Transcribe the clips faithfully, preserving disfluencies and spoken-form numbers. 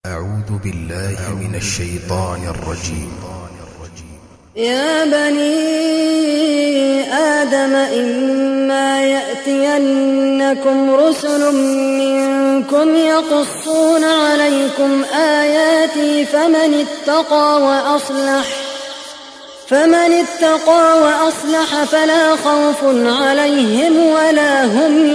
أعوذ بالله من الشيطان الرجيم. يا بني آدم إما يأتينكم رسل منكم يقصون عليكم آياتي فمن اتقى وأصلح فمن اتقى وأصلح فلا خوف عليهم ولا هم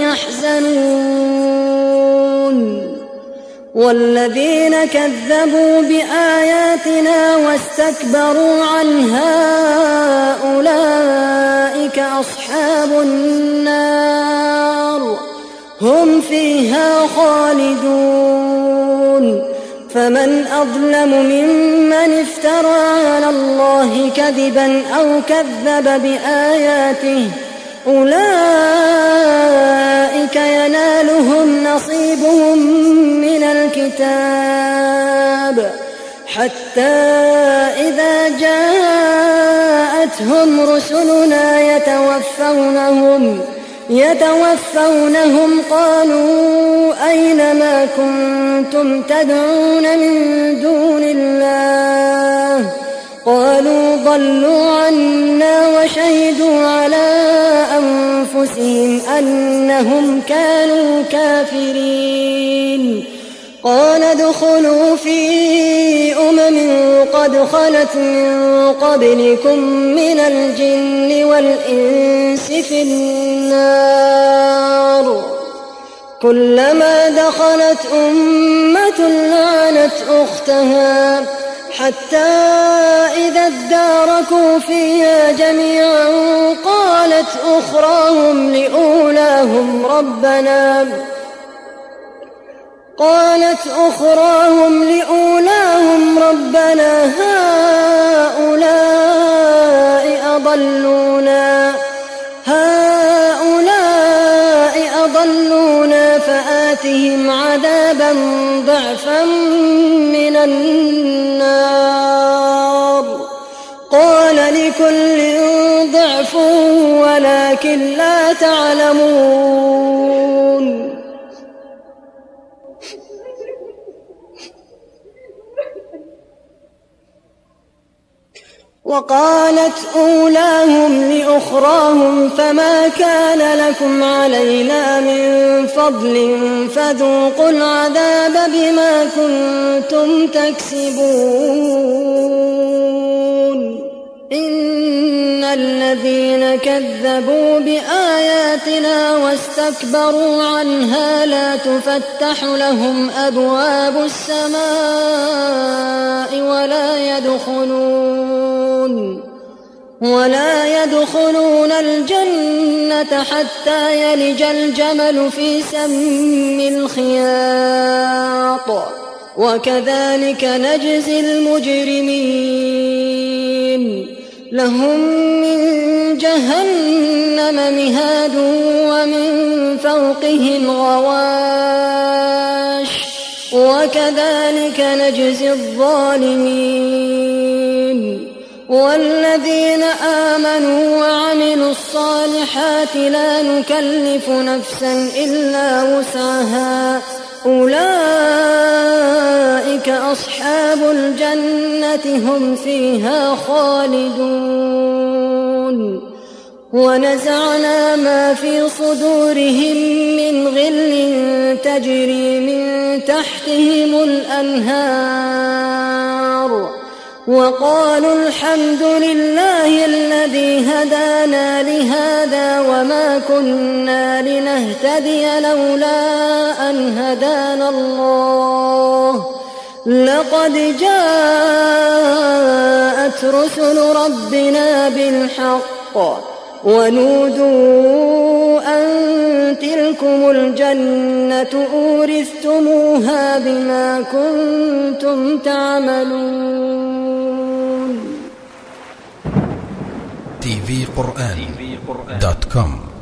يحزنون. والذين كذبوا بآياتنا واستكبروا عنها أولئك أصحاب النار هم فيها خالدون. فمن أظلم ممن افترى على الله كذبا أو كذب بآياته أولئك ينالهم نصيبهم من الكتاب حتى إذا جاءتهم رسلنا يتوفونهم يتوفونهم قالوا أين ما كنتم تدعون من دون الله قالوا ضلوا عنا وشهدوا على أنفسهم أنهم كانوا كافرين. قال ادخلوا في أمم قد خلت من قبلكم من الجن والإنس في النار كلما دخلت أمة لعنت أختها حتى إذا اداركوا فيها جميعا قالت أخراهم لأولاهم ربنا قالت أخراهم لأولاهم ربنا هؤلاء أضلونا هؤلاء أضلونا فآتهم عذابا ضعفا من النار قال لكل ضعف ولكن لا تعلمون. وقالت أولاهم لأخراهم فما كان لكم علينا من فضل فذوقوا العذاب بما كنتم تكسبون. إن الذين كذبوا بآياتنا واستكبروا عنها لا تفتح لهم أبواب السماء ولا يدخلون ولا يدخلون الجنة حتى يلج الجمل في سم الخياط وكذلك نجزي المجرمين. لهم من جهنم مهاد ومن فوقهم غواش وكذلك نجزي الظالمين. والذين آمنوا وعملوا الصالحات لا نكلف نفسا إلا وسعها أولئك أصحاب الجنة هم فيها خالدون. ونزعنا ما في صدورهم من غل تجري من تحتهم الأنهار وقالوا الحمد لله الذي هدانا لهذا وما كنا لنهتدي لولا أن هدانا الله لقد جاءت رسل ربنا بالحق ونودوا أن تلكم الجنة أورثتموها بما كنتم تعملون. تي في قرآن دوت كوم